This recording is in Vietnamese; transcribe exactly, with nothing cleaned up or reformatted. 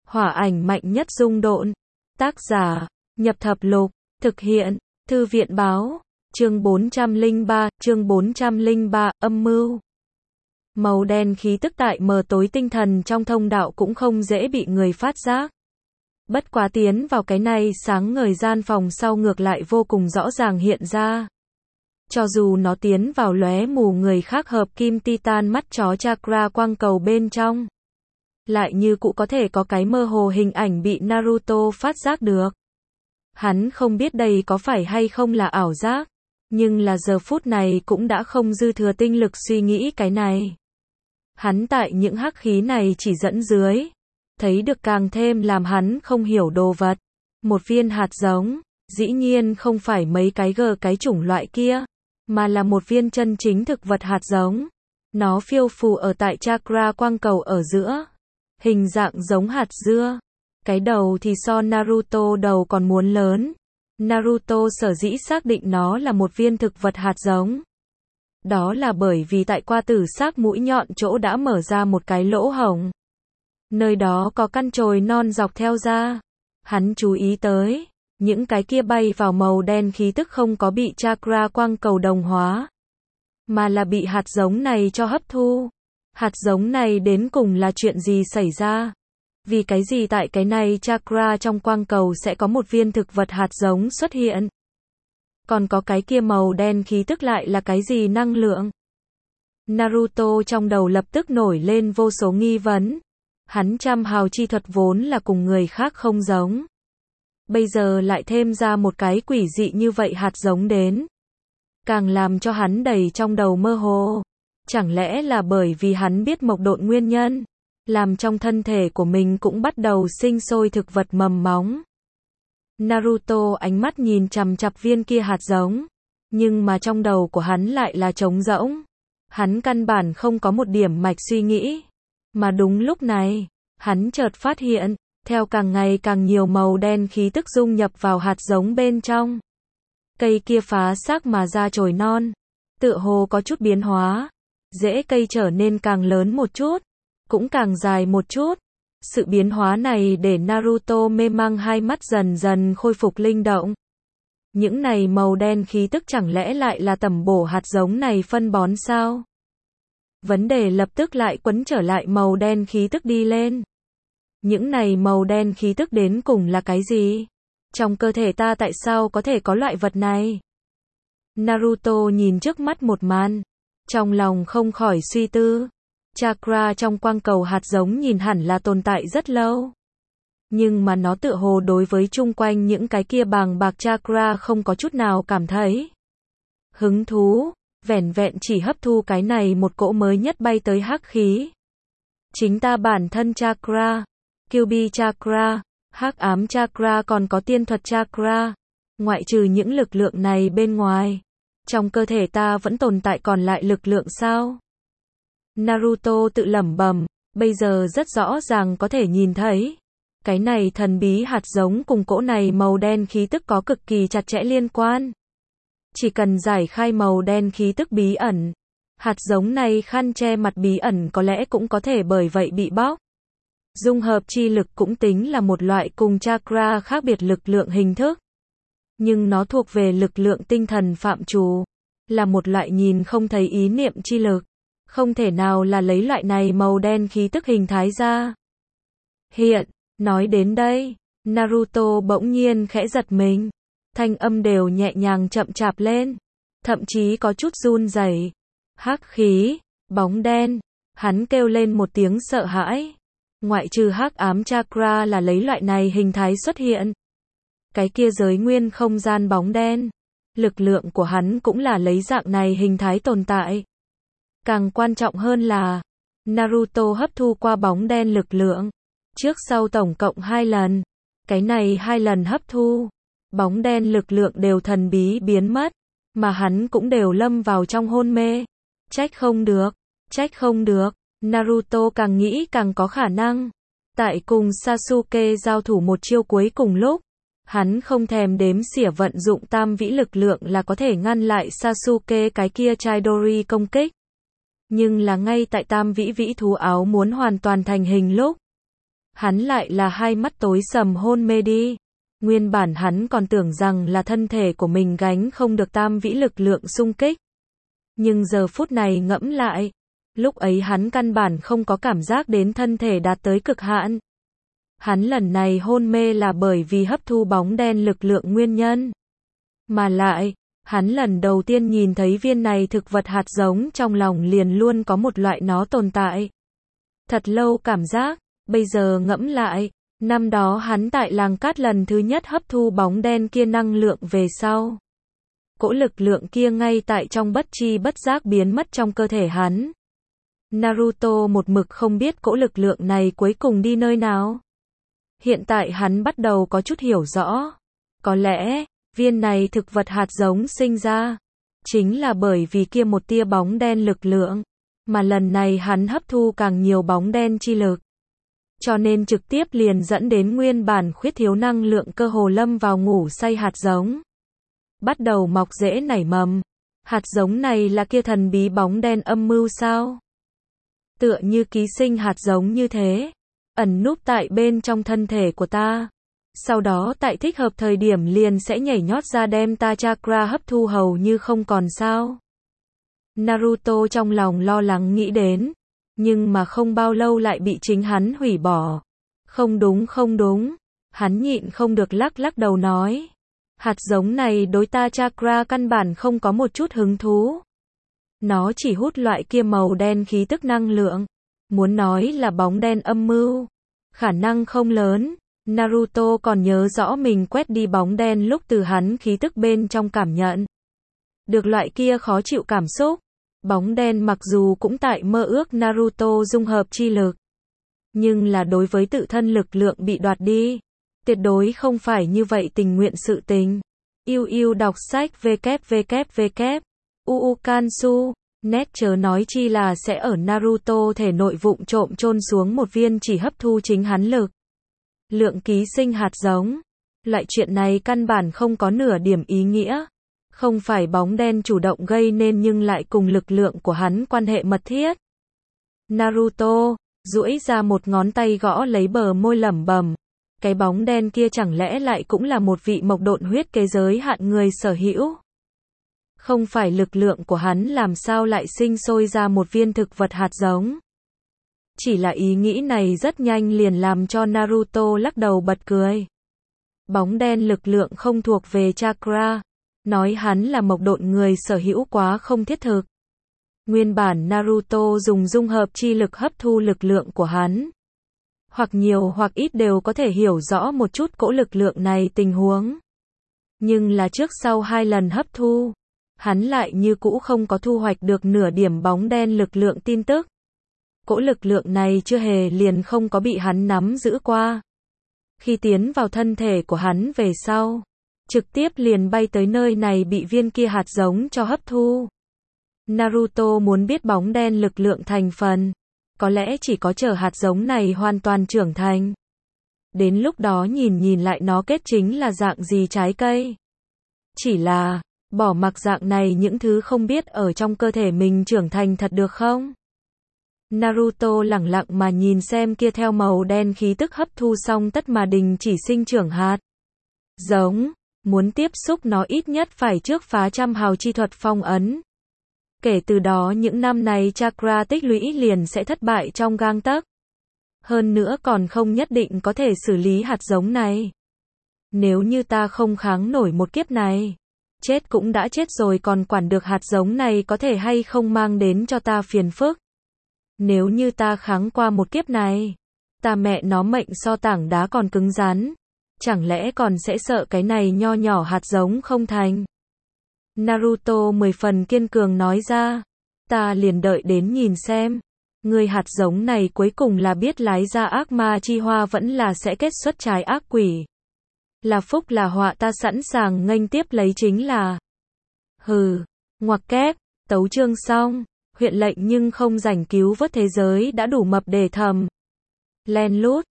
Hỏa ảnh mạnh nhất dung độn. Tác giả, Nhập Thập Lục, thực hiện, Thư viện báo, chương bốn trăm lẻ ba, chương bốn trăm lẻ ba, âm mưu. Màu đen khí tức tại mờ tối tinh thần trong thông đạo cũng không dễ bị người phát giác. Bất quá tiến vào cái này sáng ngời gian phòng sau ngược lại vô cùng rõ ràng hiện ra. Cho dù nó tiến vào lóe mù người khác hợp kim titan mắt chó chakra quang cầu bên trong, lại như cũng có thể có cái mơ hồ hình ảnh bị Naruto phát giác được. Hắn không biết đây có phải hay không là ảo giác, nhưng là giờ phút này cũng đã không dư thừa tinh lực suy nghĩ cái này. Hắn tại những hắc khí này chỉ dẫn dưới, thấy được càng thêm làm hắn không hiểu đồ vật. Một viên hạt giống, dĩ nhiên không phải mấy cái gờ cái chủng loại kia, mà là một viên chân chính thực vật hạt giống. Nó phiêu phù ở tại chakra quang cầu ở giữa, hình dạng giống hạt dưa. Cái đầu thì so Naruto đầu còn muốn lớn. Naruto sở dĩ xác định nó là một viên thực vật hạt giống, đó là bởi vì tại qua tử xác mũi nhọn chỗ đã mở ra một cái lỗ hổng. Nơi đó có căn chồi non dọc theo ra. Hắn chú ý tới, những cái kia bay vào màu đen khí tức không có bị chakra quang cầu đồng hóa, mà là bị hạt giống này cho hấp thu. Hạt giống này đến cùng là chuyện gì xảy ra? Vì cái gì tại cái này chakra trong quang cầu sẽ có một viên thực vật hạt giống xuất hiện? Còn có cái kia màu đen khí tức lại là cái gì năng lượng? Naruto trong đầu lập tức nổi lên vô số nghi vấn. Hắn trăm hào chi thuật vốn là cùng người khác không giống, bây giờ lại thêm ra một cái quỷ dị như vậy hạt giống đến, càng làm cho hắn đầy trong đầu mơ hồ. Chẳng lẽ là bởi vì hắn biết mộc độn nguyên nhân, làm trong thân thể của mình cũng bắt đầu sinh sôi thực vật mầm móng. Naruto ánh mắt nhìn chằm chằm viên kia hạt giống, nhưng mà trong đầu của hắn lại là trống rỗng. Hắn căn bản không có một điểm mạch suy nghĩ. Mà đúng lúc này, hắn chợt phát hiện, theo càng ngày càng nhiều màu đen khí tức dung nhập vào hạt giống bên trong, cây kia phá xác mà ra chồi non, tựa hồ có chút biến hóa. Rễ cây trở nên càng lớn một chút, cũng càng dài một chút. Sự biến hóa này để Naruto mê mang, hai mắt dần dần khôi phục linh động. Những này màu đen khí tức chẳng lẽ lại là tẩm bổ hạt giống này phân bón sao? Vấn đề lập tức lại quấn trở lại màu đen khí tức đi lên. Những này màu đen khí tức đến cùng là cái gì? Trong cơ thể ta tại sao có thể có loại vật này? Naruto nhìn trước mắt một màn, trong lòng không khỏi suy tư. Chakra trong quang cầu hạt giống nhìn hẳn là tồn tại rất lâu, nhưng mà nó tựa hồ đối với chung quanh những cái kia bàng bạc chakra không có chút nào cảm thấy hứng thú, vẻn vẹn chỉ hấp thu cái này một cỗ mới nhất bay tới hắc khí. Chính ta bản thân chakra, Kyuubi chakra, hắc ám chakra còn có tiên thuật chakra, ngoại trừ những lực lượng này bên ngoài, trong cơ thể ta vẫn tồn tại còn lại lực lượng sao? Naruto tự lẩm bẩm, bây giờ rất rõ ràng có thể nhìn thấy, cái này thần bí hạt giống cùng cỗ này màu đen khí tức có cực kỳ chặt chẽ liên quan. Chỉ cần giải khai màu đen khí tức bí ẩn, hạt giống này khăn che mặt bí ẩn có lẽ cũng có thể bởi vậy bị bóc. Dung hợp chi lực cũng tính là một loại cùng chakra khác biệt lực lượng hình thức, nhưng nó thuộc về lực lượng tinh thần phạm trù, là một loại nhìn không thấy ý niệm chi lực, không thể nào là lấy loại này màu đen khí tức hình thái ra. Hiện, nói đến đây, Naruto bỗng nhiên khẽ giật mình, thanh âm đều nhẹ nhàng chậm chạp lên, thậm chí có chút run rẩy. Hắc khí, bóng đen, hắn kêu lên một tiếng sợ hãi. Ngoại trừ hắc ám chakra là lấy loại này hình thái xuất hiện, cái kia giới nguyên không gian bóng đen, lực lượng của hắn cũng là lấy dạng này hình thái tồn tại. Càng quan trọng hơn là, Naruto hấp thu qua bóng đen lực lượng, trước sau tổng cộng hai lần. Cái này hai lần hấp thu, bóng đen lực lượng đều thần bí biến mất, mà hắn cũng đều lâm vào trong hôn mê. Trách không được, trách không được, Naruto càng nghĩ càng có khả năng. Tại cùng Sasuke giao thủ một chiêu cuối cùng lúc, hắn không thèm đếm xỉa vận dụng tam vĩ lực lượng là có thể ngăn lại Sasuke cái kia Chidori công kích. Nhưng là ngay tại tam vĩ vĩ thú áo muốn hoàn toàn thành hình lúc, hắn lại là hai mắt tối sầm hôn mê đi. Nguyên bản hắn còn tưởng rằng là thân thể của mình gánh không được tam vĩ lực lượng xung kích. Nhưng giờ phút này ngẫm lại, lúc ấy hắn căn bản không có cảm giác đến thân thể đạt tới cực hạn. Hắn lần này hôn mê là bởi vì hấp thu bóng đen lực lượng nguyên nhân. Mà lại, hắn lần đầu tiên nhìn thấy viên này thực vật hạt giống trong lòng liền luôn có một loại nó tồn tại. Thật lâu cảm giác, bây giờ ngẫm lại, năm đó hắn tại làng cát lần thứ nhất hấp thu bóng đen kia năng lượng về sau. Cỗ lực lượng kia ngay tại trong bất chi bất giác biến mất trong cơ thể hắn. Naruto một mực không biết cỗ lực lượng này cuối cùng đi nơi nào. Hiện tại hắn bắt đầu có chút hiểu rõ. Có lẽ, viên này thực vật hạt giống sinh ra, chính là bởi vì kia một tia bóng đen lực lượng, mà lần này hắn hấp thu càng nhiều bóng đen chi lực. Cho nên trực tiếp liền dẫn đến nguyên bản khuyết thiếu năng lượng cơ hồ lâm vào ngủ say hạt giống. Bắt đầu mọc rễ nảy mầm. Hạt giống này là kia thần bí bóng đen âm mưu sao? Tựa như ký sinh hạt giống như thế, ẩn núp tại bên trong thân thể của ta. Sau đó tại thích hợp thời điểm liền sẽ nhảy nhót ra đem ta chakra hấp thu hầu như không còn sao. Naruto trong lòng lo lắng nghĩ đến, nhưng mà không bao lâu lại bị chính hắn hủy bỏ. Không đúng không đúng, hắn nhịn không được lắc lắc đầu nói. Hạt giống này đối ta chakra căn bản không có một chút hứng thú. Nó chỉ hút loại kia màu đen khí tức năng lượng. Muốn nói là bóng đen âm mưu, khả năng không lớn. Naruto còn nhớ rõ mình quét đi bóng đen lúc từ hắn khí tức bên trong cảm nhận được loại kia khó chịu cảm xúc. Bóng đen mặc dù cũng tại mơ ước Naruto dung hợp chi lực, nhưng là đối với tự thân lực lượng bị đoạt đi, tuyệt đối không phải như vậy tình nguyện sự tình. Yêu yêu đọc sách www. Uukansu, net chớ nói chi là sẽ ở Naruto thể nội vụng trộm chôn xuống một viên chỉ hấp thu chính hắn lực lượng ký sinh hạt giống. Loại chuyện này căn bản không có nửa điểm ý nghĩa. Không phải bóng đen chủ động gây nên nhưng lại cùng lực lượng của hắn quan hệ mật thiết. Naruto, duỗi ra một ngón tay gõ lấy bờ môi lẩm bẩm. Cái bóng đen kia chẳng lẽ lại cũng là một vị mộc độn huyết kế giới hạn người sở hữu? Không phải lực lượng của hắn làm sao lại sinh sôi ra một viên thực vật hạt giống? Chỉ là ý nghĩ này rất nhanh liền làm cho Naruto lắc đầu bật cười. Bóng đen lực lượng không thuộc về chakra. Nói hắn là mộc độn người sở hữu quá không thiết thực. Nguyên bản Naruto dùng dung hợp chi lực hấp thu lực lượng của hắn. Hoặc nhiều hoặc ít đều có thể hiểu rõ một chút cỗ lực lượng này tình huống. Nhưng là trước sau hai lần hấp thu, hắn lại như cũ không có thu hoạch được nửa điểm bóng đen lực lượng tin tức. Cỗ lực lượng này chưa hề liền không có bị hắn nắm giữ qua. Khi tiến vào thân thể của hắn về sau, trực tiếp liền bay tới nơi này bị viên kia hạt giống cho hấp thu. Naruto muốn biết bóng đen lực lượng thành phần, có lẽ chỉ có chờ hạt giống này hoàn toàn trưởng thành. Đến lúc đó nhìn nhìn lại nó kết chính là dạng gì trái cây. Chỉ là, bỏ mặc dạng này những thứ không biết ở trong cơ thể mình trưởng thành thật được không? Naruto lẳng lặng mà nhìn xem kia theo màu đen khí tức hấp thu xong tất mà đình chỉ sinh trưởng hạt giống. Muốn tiếp xúc nó ít nhất phải trước phá trăm hào chi thuật phong ấn. Kể từ đó những năm này chakra tích lũy liền sẽ thất bại trong gang tấc. Hơn nữa còn không nhất định có thể xử lý hạt giống này. Nếu như ta không kháng nổi một kiếp này, chết cũng đã chết rồi còn quản được hạt giống này có thể hay không mang đến cho ta phiền phức. Nếu như ta kháng qua một kiếp này, ta mẹ nó mệnh so tảng đá còn cứng rắn. Chẳng lẽ còn sẽ sợ cái này nho nhỏ hạt giống không thành? Naruto mười phần kiên cường nói ra. Ta liền đợi đến nhìn xem. Người hạt giống này cuối cùng là biết lái ra ác ma chi hoa vẫn là sẽ kết xuất trái ác quỷ. Là phúc là họa ta sẵn sàng nghênh tiếp lấy chính là. Hừ, ngoặc kép, tấu chương xong. Huyện lệnh nhưng không rảnh cứu vớt thế giới đã đủ mập để thầm. Len lút.